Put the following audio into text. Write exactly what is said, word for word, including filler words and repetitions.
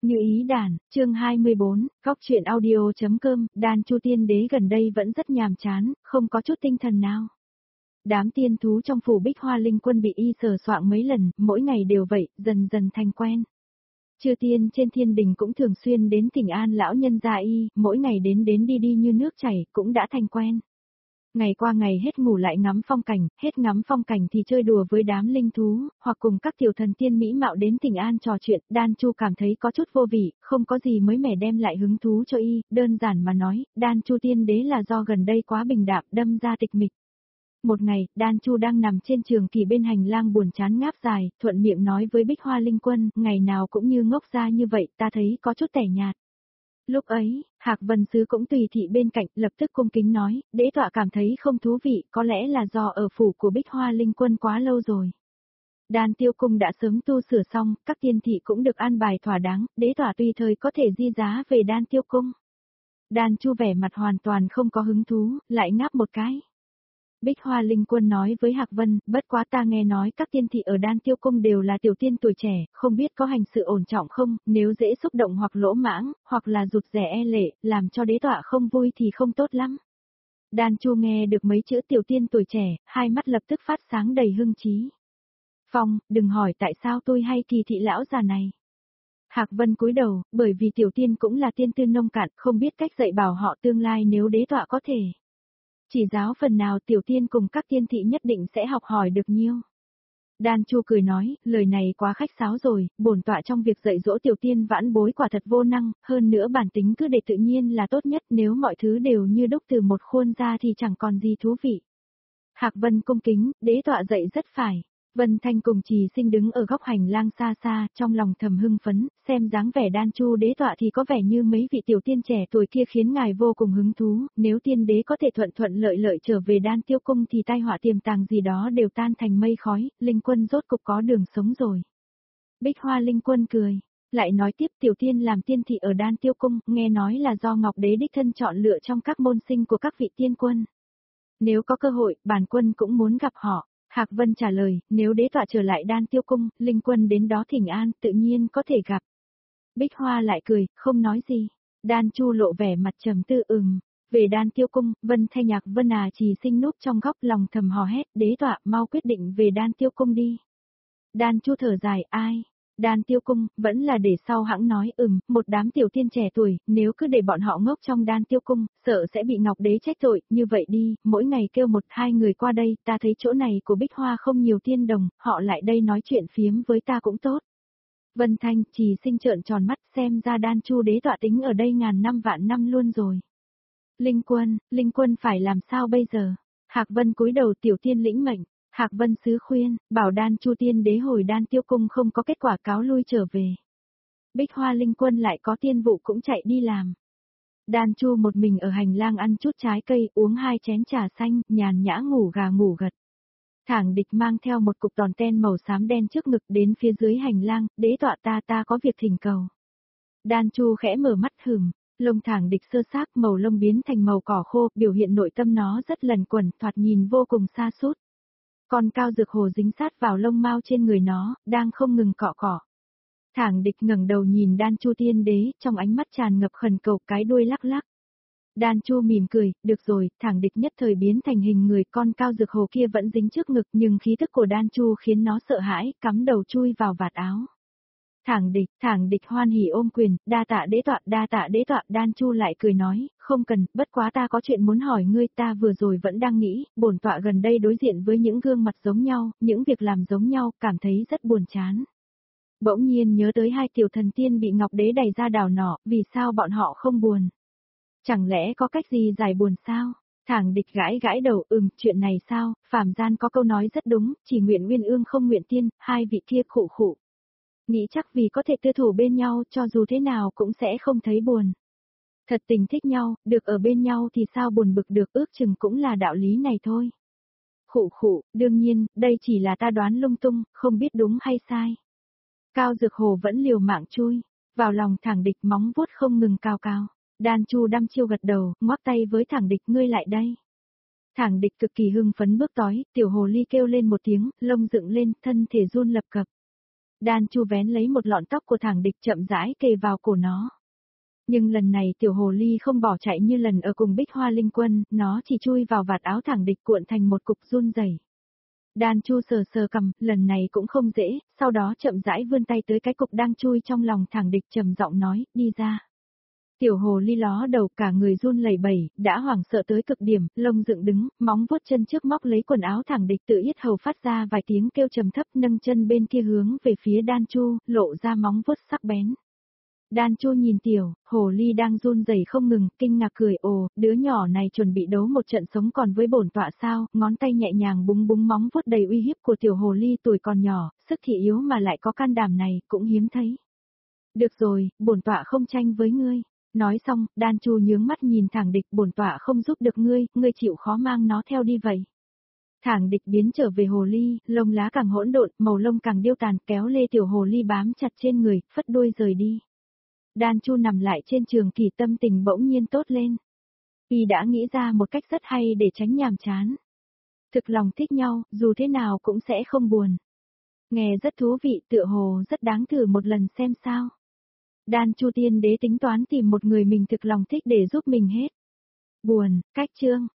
Như ý đàn, chương hai mươi bốn, góc truyện audio.com, đàn Chu tiên đế gần đây vẫn rất nhàm chán, không có chút tinh thần nào. Đám tiên thú trong phủ Bích Hoa Linh Quân bị y sờ soạng mấy lần, mỗi ngày đều vậy, dần dần thành quen. Chư tiên trên thiên đình cũng thường xuyên đến Thỉnh An lão nhân gia y, mỗi ngày đến đến đi đi như nước chảy, cũng đã thành quen. Ngày qua ngày hết ngủ lại ngắm phong cảnh, hết ngắm phong cảnh thì chơi đùa với đám linh thú, hoặc cùng các tiểu thần tiên mỹ mạo đến Thỉnh An trò chuyện. Đan Chu cảm thấy có chút vô vị, không có gì mới mẻ đem lại hứng thú cho y, đơn giản mà nói, Đan Chu tiên đế là do gần đây quá bình đạm, đâm ra tịch mịch. Một ngày, Đan Chu đang nằm trên trường kỳ bên hành lang buồn chán ngáp dài, thuận miệng nói với Bích Hoa Linh Quân, ngày nào cũng như ngốc ra như vậy, ta thấy có chút tẻ nhạt. Lúc ấy, Hạc Vân Sứ cũng tùy thị bên cạnh, lập tức cung kính nói, đế tọa cảm thấy không thú vị, có lẽ là do ở phủ của Bích Hoa Linh Quân quá lâu rồi. Đan Tiêu Cung đã sớm tu sửa xong, các tiên thị cũng được an bài thỏa đáng, đế tọa tùy thời có thể di giá về Đan Tiêu Cung. Đan Chu vẻ mặt hoàn toàn không có hứng thú, lại ngáp một cái. Bích Hoa Linh Quân nói với Hạc Vân, bất quá ta nghe nói các tiên thị ở Đan Tiêu Cung đều là tiểu tiên tuổi trẻ, không biết có hành sự ổn trọng không, nếu dễ xúc động hoặc lỗ mãng, hoặc là rụt rè e lệ, làm cho đế tọa không vui thì không tốt lắm. Đan Chu nghe được mấy chữ tiểu tiên tuổi trẻ, hai mắt lập tức phát sáng đầy hưng trí. Phong, đừng hỏi tại sao tôi hay kỳ thị lão già này. Hạc Vân cúi đầu, bởi vì tiểu tiên cũng là tiên tư nông cạn, không biết cách dạy bảo họ tương lai nếu đế tọa có thể. Chỉ giáo phần nào tiểu tiên cùng các tiên thị nhất định sẽ học hỏi được nhiêu. Đan Chu cười nói, lời này quá khách sáo rồi, bổn tọa trong việc dạy dỗ tiểu tiên vãn bối quả thật vô năng, hơn nữa bản tính cứ để tự nhiên là tốt nhất, nếu mọi thứ đều như đúc từ một khuôn ra thì chẳng còn gì thú vị. Hạc Vân cung kính, đế tọa dạy rất phải. Vân Thanh cùng Trì Sinh đứng ở góc hành lang xa xa, trong lòng thầm hưng phấn, xem dáng vẻ Đan Chu đế tọa thì có vẻ như mấy vị tiểu tiên trẻ tuổi kia khiến ngài vô cùng hứng thú, nếu tiên đế có thể thuận thuận lợi lợi trở về Đan Tiêu Cung thì tai họa tiềm tàng gì đó đều tan thành mây khói, Linh Quân rốt cục có đường sống rồi. Bích Hoa Linh Quân cười, lại nói tiếp tiểu tiên làm tiên thị ở Đan Tiêu Cung, nghe nói là do Ngọc Đế đích thân chọn lựa trong các môn sinh của các vị tiên quân. Nếu có cơ hội, bản quân cũng muốn gặp họ. Hạc Vân trả lời, nếu đế tọa trở lại Đan Tiêu Cung, Linh Quân đến đó thỉnh an, tự nhiên có thể gặp. Bích Hoa lại cười, không nói gì. Đan Chu lộ vẻ mặt trầm tư ừm. Về Đan Tiêu Cung, Vân Thanh Nhạc Vân à Trì Sinh núp trong góc lòng thầm hò hét, đế tọa mau quyết định về Đan Tiêu Cung đi. Đan Chu thở dài, ai? Đan Tiêu Cung, vẫn là để sau hãng nói ừm, một đám tiểu tiên trẻ tuổi, nếu cứ để bọn họ ngốc trong Đan Tiêu Cung, sợ sẽ bị Ngọc Đế trách tội, như vậy đi, mỗi ngày kêu một hai người qua đây, ta thấy chỗ này của Bích Hoa không nhiều tiên đồng, họ lại đây nói chuyện phiếm với ta cũng tốt. Vân Thanh, Trì Sinh trợn tròn mắt xem ra Đan Chu đế tọa tính ở đây ngàn năm vạn năm luôn rồi. Linh Quân, Linh Quân phải làm sao bây giờ? Hạc Vân cúi đầu tiểu tiên lĩnh mệnh. Hạc Vân Sứ khuyên, bảo Đan Chu tiên đế hồi Đan Tiêu Cung không có kết quả cáo lui trở về. Bích Hoa Linh Quân lại có tiên vụ cũng chạy đi làm. Đan Chu một mình ở hành lang ăn chút trái cây, uống hai chén trà xanh, nhàn nhã ngủ gà ngủ gật. Thảng Địch mang theo một cục đòn ten màu xám đen trước ngực đến phía dưới hành lang, đế tọa ta ta có việc thỉnh cầu. Đan Chu khẽ mở mắt hửng, lông Thảng Địch sơ xác màu lông biến thành màu cỏ khô, biểu hiện nội tâm nó rất lần quẩn, thoạt nhìn vô cùng xa sút. Con cao dược hồ dính sát vào lông mao trên người nó, đang không ngừng cọ cọ. Thảng Địch ngẩng đầu nhìn Đan Chu tiên đế, trong ánh mắt tràn ngập khẩn cầu, cái đuôi lắc lắc. Đan Chu mỉm cười, được rồi, Thảng Địch nhất thời biến thành hình người, con cao dược hồ kia vẫn dính trước ngực, nhưng khí tức của Đan Chu khiến nó sợ hãi, cắm đầu chui vào vạt áo. Thảng Địch, Thảng Địch hoan hỉ ôm quyền, đa tạ đế tọa, đa tạ đế tọa, Đan Chu lại cười nói, không cần, bất quá ta có chuyện muốn hỏi ngươi, ta vừa rồi vẫn đang nghĩ, bổn tọa gần đây đối diện với những gương mặt giống nhau, những việc làm giống nhau, cảm thấy rất buồn chán. Bỗng nhiên nhớ tới hai tiểu thần tiên bị Ngọc Đế đày ra đảo nọ, vì sao bọn họ không buồn? Chẳng lẽ có cách gì giải buồn sao? Thảng Địch gãi gãi đầu, ừm, chuyện này sao, phàm gian có câu nói rất đúng, chỉ nguyện nguyên ương không nguyện tiên, hai vị kia khụ khụ. Nghĩ chắc vì có thể tư thủ bên nhau cho dù thế nào cũng sẽ không thấy buồn. Thật tình thích nhau, được ở bên nhau thì sao buồn bực được, ước chừng cũng là đạo lý này thôi. Khụ khụ, đương nhiên, đây chỉ là ta đoán lung tung, không biết đúng hay sai. Cao dược hồ vẫn liều mạng chui, vào lòng Thảng Địch móng vuốt không ngừng cao cao. Đan Chu đăm chiêu gật đầu, ngoắc tay với Thảng Địch ngươi lại đây. Thảng Địch cực kỳ hưng phấn bước tới, tiểu hồ ly kêu lên một tiếng, lông dựng lên, thân thể run lập cập. Đan Chu vén lấy một lọn tóc của thẳng địch chậm rãi kề vào cổ nó. Nhưng lần này tiểu hồ ly không bỏ chạy như lần ở cùng Bích Hoa Linh Quân, nó chỉ chui vào vạt áo thẳng địch cuộn thành một cục run rẩy. Đan Chu sờ sờ cầm, lần này cũng không dễ, sau đó chậm rãi vươn tay tới cái cục đang chui trong lòng thẳng địch trầm giọng nói, đi ra. Tiểu hồ ly ló đầu cả người run lẩy bẩy, đã hoảng sợ tới cực điểm, lông dựng đứng, móng vuốt chân trước móc lấy quần áo thẳng địch tự yết hầu phát ra vài tiếng kêu trầm thấp nâng chân bên kia hướng về phía Đan Chu, lộ ra móng vuốt sắc bén. Đan Chu nhìn tiểu, hồ ly đang run rẩy không ngừng, kinh ngạc cười ồ, đứa nhỏ này chuẩn bị đấu một trận sống còn với bổn tọa sao, ngón tay nhẹ nhàng búng búng móng vuốt đầy uy hiếp của tiểu hồ ly tuổi còn nhỏ, sức thì yếu mà lại có can đảm này, cũng hiếm thấy. Được rồi, bổn tọa không tranh với ngươi. Nói xong, Đan Chu nhướng mắt nhìn thẳng địch bổn tọa không giúp được ngươi, ngươi chịu khó mang nó theo đi vậy. Thẳng địch biến trở về hồ ly, lông lá càng hỗn độn, màu lông càng điêu tàn kéo lê tiểu hồ ly bám chặt trên người, phất đuôi rời đi. Đan Chu nằm lại trên trường kỳ tâm tình bỗng nhiên tốt lên. Y đã nghĩ ra một cách rất hay để tránh nhàm chán. Thực lòng thích nhau, dù thế nào cũng sẽ không buồn. Nghe rất thú vị tựa hồ rất đáng thử một lần xem sao. Đan Chu tiên đế tính toán tìm một người mình thực lòng thích để giúp mình hết. Buồn, cách chương.